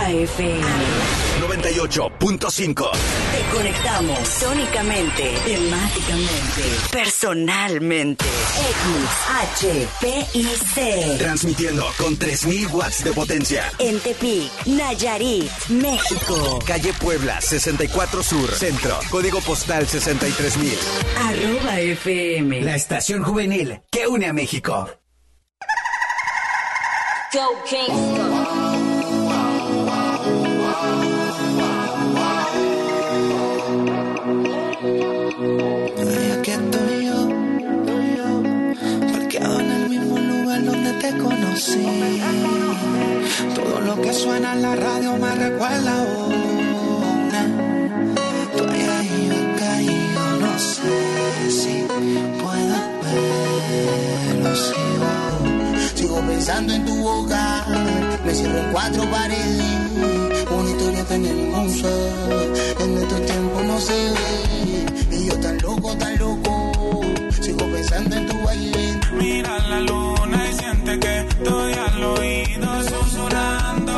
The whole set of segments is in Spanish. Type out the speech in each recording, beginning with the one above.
FM 98.5. Te conectamos sónicamente, temáticamente, personalmente. XHPIC. Transmitiendo con 3000 watts de potencia. En Tepic, Nayarit, México. Calle Puebla, 64 Sur, Centro. Código postal 63000. @FM. La estación juvenil que une a México. Go Kingston. Aquí estoy yo, parqueado en el mismo lugar donde te conocí. Todo lo que suena en la radio me recuerda a una. Tú allá y yo acá y yo no sé si puedas verlo. Sigo pensando en tu boca, me cierro en 4 paredes. Una historia tan hermosa, en estos tiempos no se ve. Y yo tan loco, sigo pensando en tu baile. Mira la luna y siente que estoy al oído susurrando.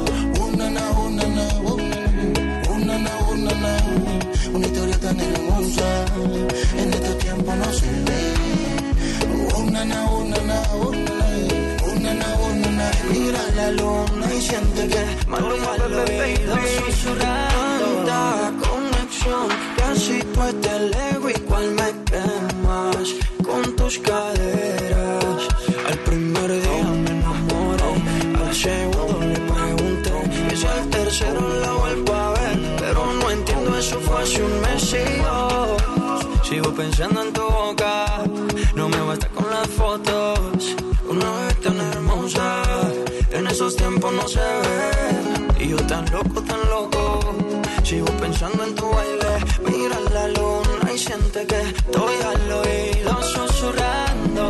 Una historia tan hermosa, en estos tiempos no se ve. Mira la luna y siente que Maluma al oído susurrando. Tanta conexión, casi tú te lego y cual me quemas con tus caderas. Al primer día me enamoré, al segundo le pregunté y si al tercero la vuelvo a ver, pero no entiendo, eso fue hace un mes y yo sigo pensando en tu boca, no me basta con las fotos, una vez tan hermosa, en esos tiempos no se ve. Y yo tan loco, sigo pensando en tu baile. Mira la luna y siente que estoy al oído susurrando.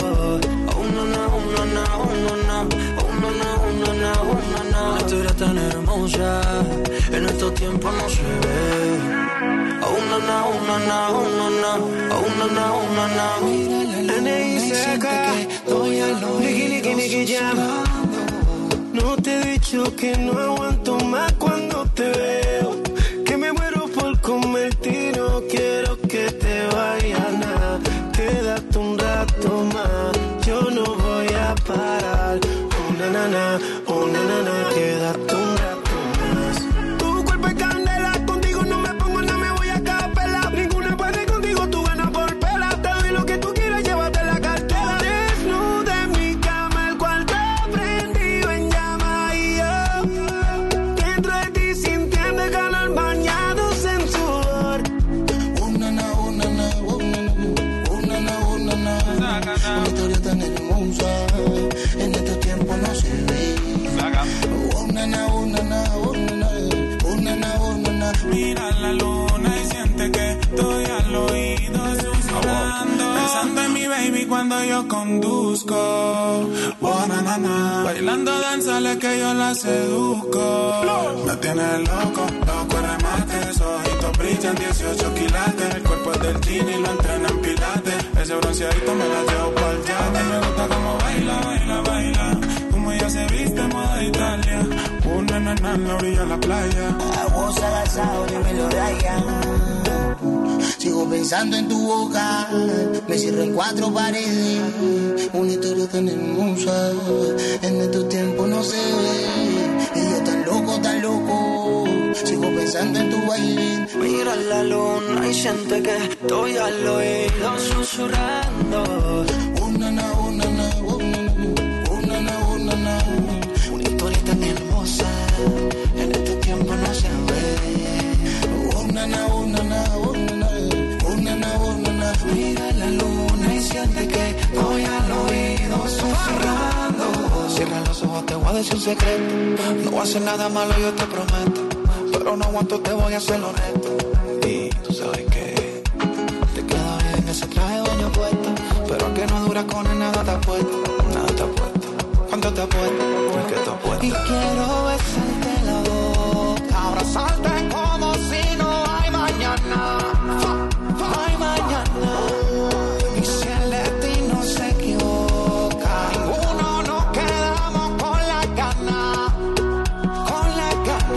Una historia tan hermosa, en estos tiempos no se ve. No te he dicho que no aguanto más cuando te veo, que me muero por comerte y no quiero que te vayas nada. Quédate un rato más, yo no voy a parar. Quédate un rato más. Tu cuerpo es candela, contigo no me pongo, no me voy a capela. Ninguna puede contigo, tú ganas por pela. Te doy lo que tú quieras, llévate la cartera. Desnuda en mi cama, el cuarto prendido en llama y yo dentro de ti sintiendo el calor bañados en sudor. Una historia tan hermosa, en estos tiempos no se ve. Mira la luna y siente que estoy al oído susurrando. Pensando en mi baby cuando yo conduzco. Bailando danzale que yo la seduzco. Me tiene loco el remate. Esos ojitos brillan 18 quilates. El cuerpo es del gym y lo entrena en pilates. Ese bronceadito me la llevo pa'l yate. Me gusta como baila. Como ella se viste en moda Italia. Una nana en la orilla de la playa. Vos abrazado, yo me lo raya. Sigo pensando en tu boca, me cierro en 4 paredes. Una historia tan hermosa, en estos tiempos no se ve. Y yo tan loco, sigo pensando en tu baile. Mira la luna y siente que estoy al oído susurrando. Una historia tan hermosa, en estos tiempos no se ve. Mira la luna y siente que estoy al oído susurrando. Cierra los ojos, te voy a decir un secreto. No voy a hacer nada malo, yo te prometo. Pero no aguanto, te voy a ser honesto. Y tú sabes que te queda bien ese traje de baño puesto. Pero que no dura con él, nada te apuesto. ¿Cuánto te apuesto? ¿Por qué te apuesto? Y quiero besarte la boca, abrazarte como si no hay mañana. Hay mañana. Y si el destino se equivoca, ninguno nos quedamos con la gana. Con la gana.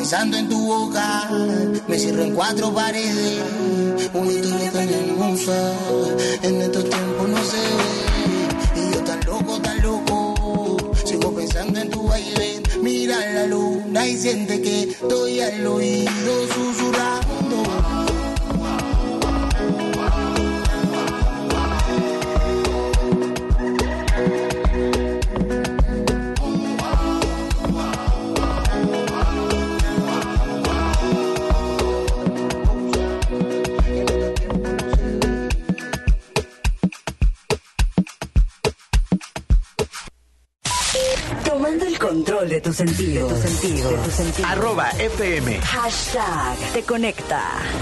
pensando en tu boca. Me cierro en cuatro paredes. Una historia tan hermosa. En estos tiempos no se ve. Y yo tan loco. Sigo pensando en tu baile. Mira la luna y siente que estoy al oído susurrando. Tomando el control de tus sentidos. @FM. Te conecta.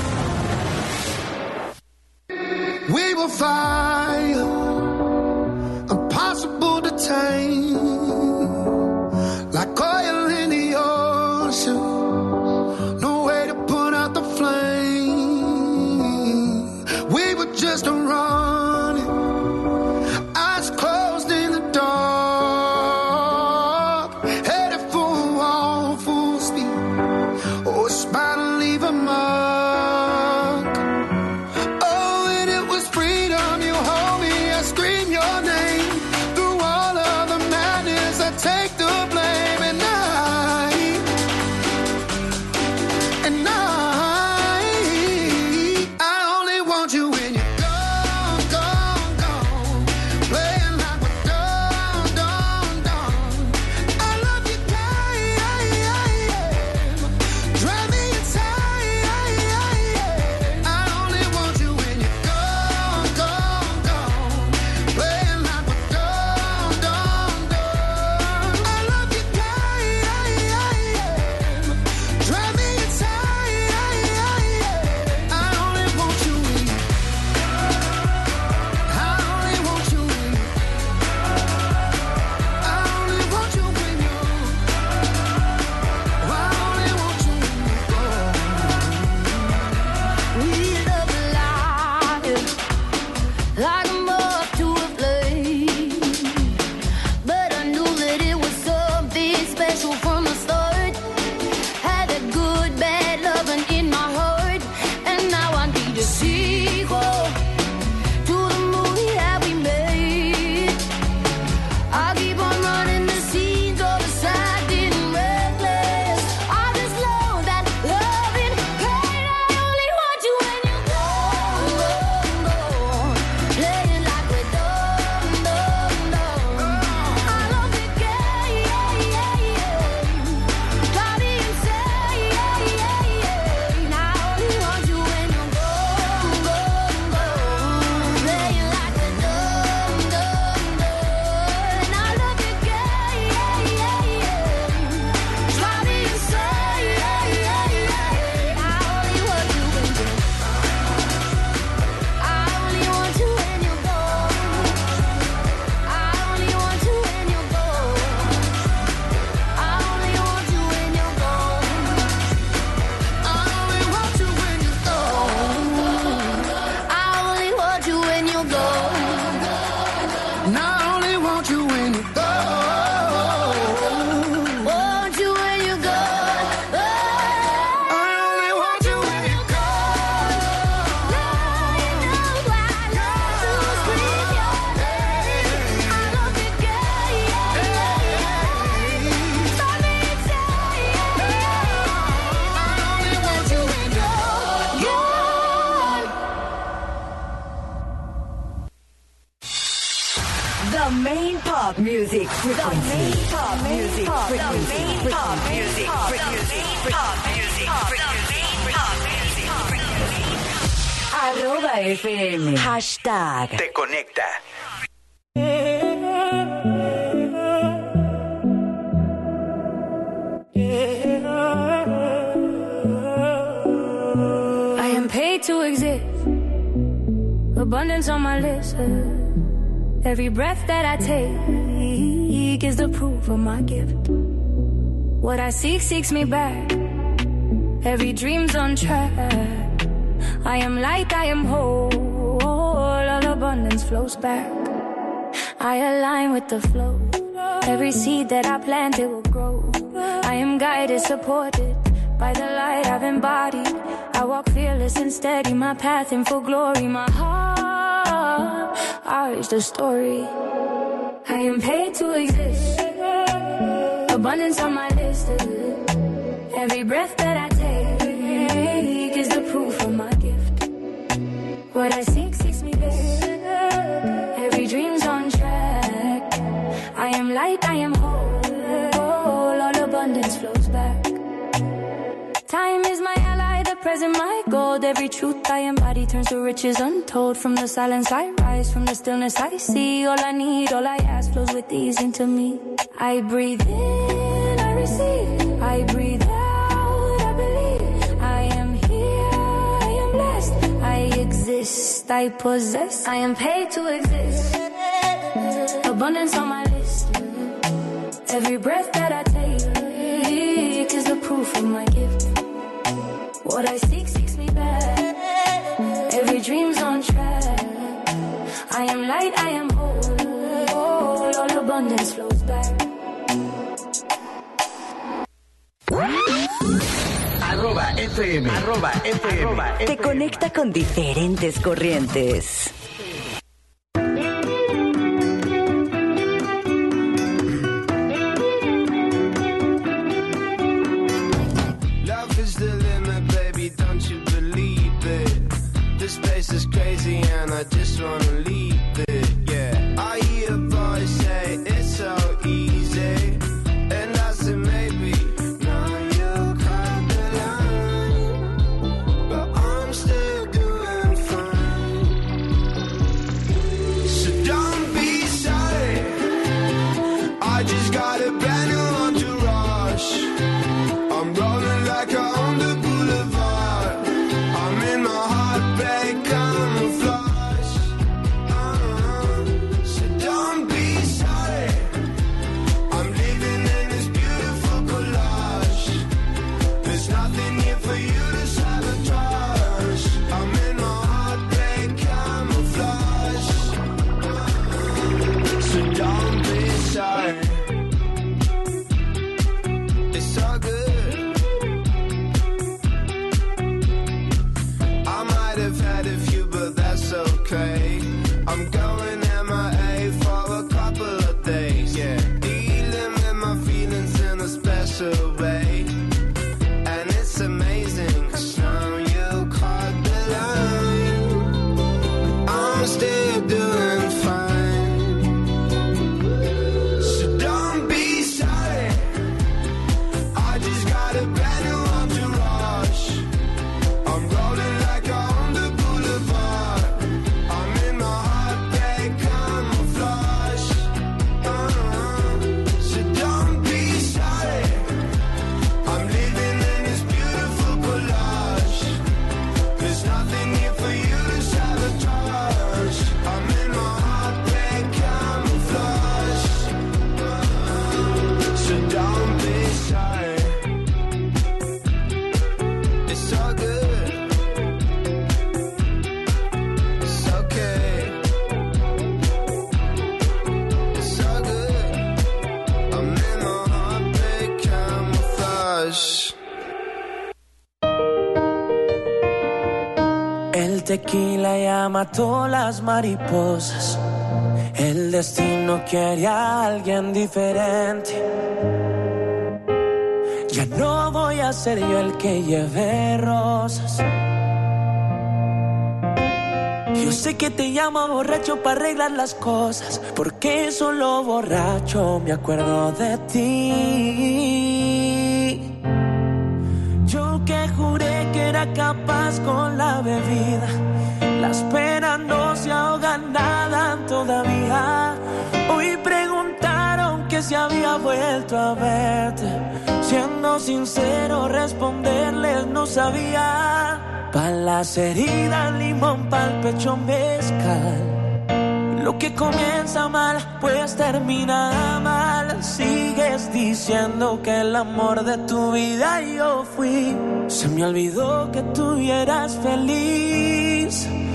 We will fire, impossible to tame, like oil in the ocean, no way to put out the flame. We were just running, eyes closed in the dark, headed for a wall full speed. Oh, it's bound to leave a mark. Music frequency. Pop music frequency. Pop music frequency. @FM. Te conecta. I am paid to exist. Abundance on my list. Every breath that I take is the proof of my gift. What I seek seeks me back. Every dream's on track. I am light, I am whole. All abundance flows back. I align with the flow. Every seed that I planted will grow. I am guided, supported by the light I've embodied. I walk fearless and steady, my path in full glory. My heart is the story. I am paid to exist. Abundance on my list. Every breath that I take is the proof of my gift. What I seek seeks me best. Every dream's on track. I am light, I am whole. All abundance flows back. Time is my ally, the present my gold. Every truth I embody turns to riches untold. From the silence I rise, from the stillness I see. All I need, all I ask flows with ease into me. I breathe in, I receive. I breathe out, I believe. I am here, I am blessed. I exist, I possess. I am paid to exist. Abundance on my list. Every breath that I take is the proof of my gift. What I seek seeks me back. Every dream's on track. I am light, I am whole. All abundance flows back. @FM. Te conecta con diferentes corrientes. Space is crazy and I just wanna leave it, yeah. I hear a voice say it's so easy, and I said maybe, now you caught the line, but I'm still doing fine. So don't be sorry, I just got a brand new entourage. I'm rolling like I'm on the boulevard. I'm in my heartbreak camouflage. So don't be sorry, I'm living in this beautiful collage. There's nothing here for you to sabotage. I'm in my heartbreak camouflage. So don't be sorry, it's all good. I might have had a few, but that's okay. I'm going MIA for a couple of days, yeah. Dealing with my feelings in a special way. And it's amazing, 'cause now you caught the line. I'm still doing fine. So don't be sorry, I just got a brand new entourage. I'm rolling like I'm on the boulevard. I'm in my heartbreak camouflage. So don't be sorry, I'm living in this beautiful collage. There's nothing here for you to sabotage. I'm in my heartbreak camouflage. So don't be sorry, it's all good. It's okay. It's all good. I'm in my heartbreak camouflage. El tequila ya mató las mariposas. El destino quiere a alguien diferente. Ya no voy a ser yo el que lleve rosas. Yo sé que te llamo borracho para arreglar las cosas, porque solo borracho me acuerdo de ti. Yo que juré que era capaz con la bebida, las penas no se ahogan nada todavía. Hoy preguntaron que si había vuelto a verte. Siendo sincero, responderles no sabía. Pa' las heridas, limón, pa'l pecho, mezcal. Lo que comienza mal, pues termina mal. Sigues diciendo que el amor de tu vida yo fui. Se me olvidó que tú eras feliz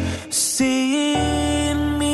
sin mí.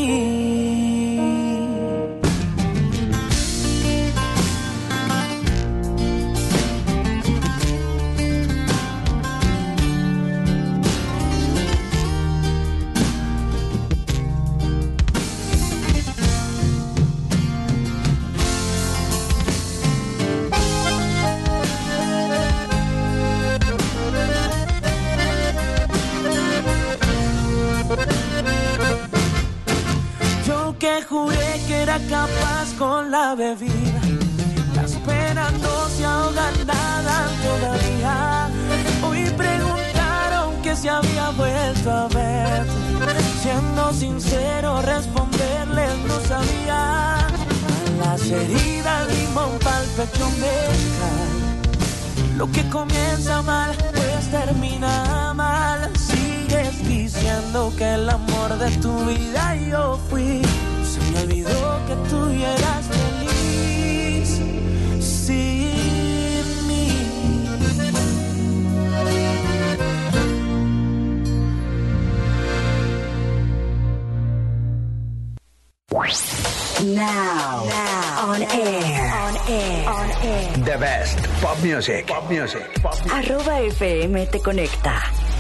con la bebida. Las penas no se ahogan nada todavía. Hoy preguntaron que si había vuelto a verte. Siendo sincero, responderles no sabía. A las heridas limón pa'l pecho me cae. Lo que comienza mal, pues termina mal. Sigues diciendo que el amor de tu vida yo fui. Se me olvidó que tú eras feliz sin mí. Now, on air. The best pop music. @FM te conecta.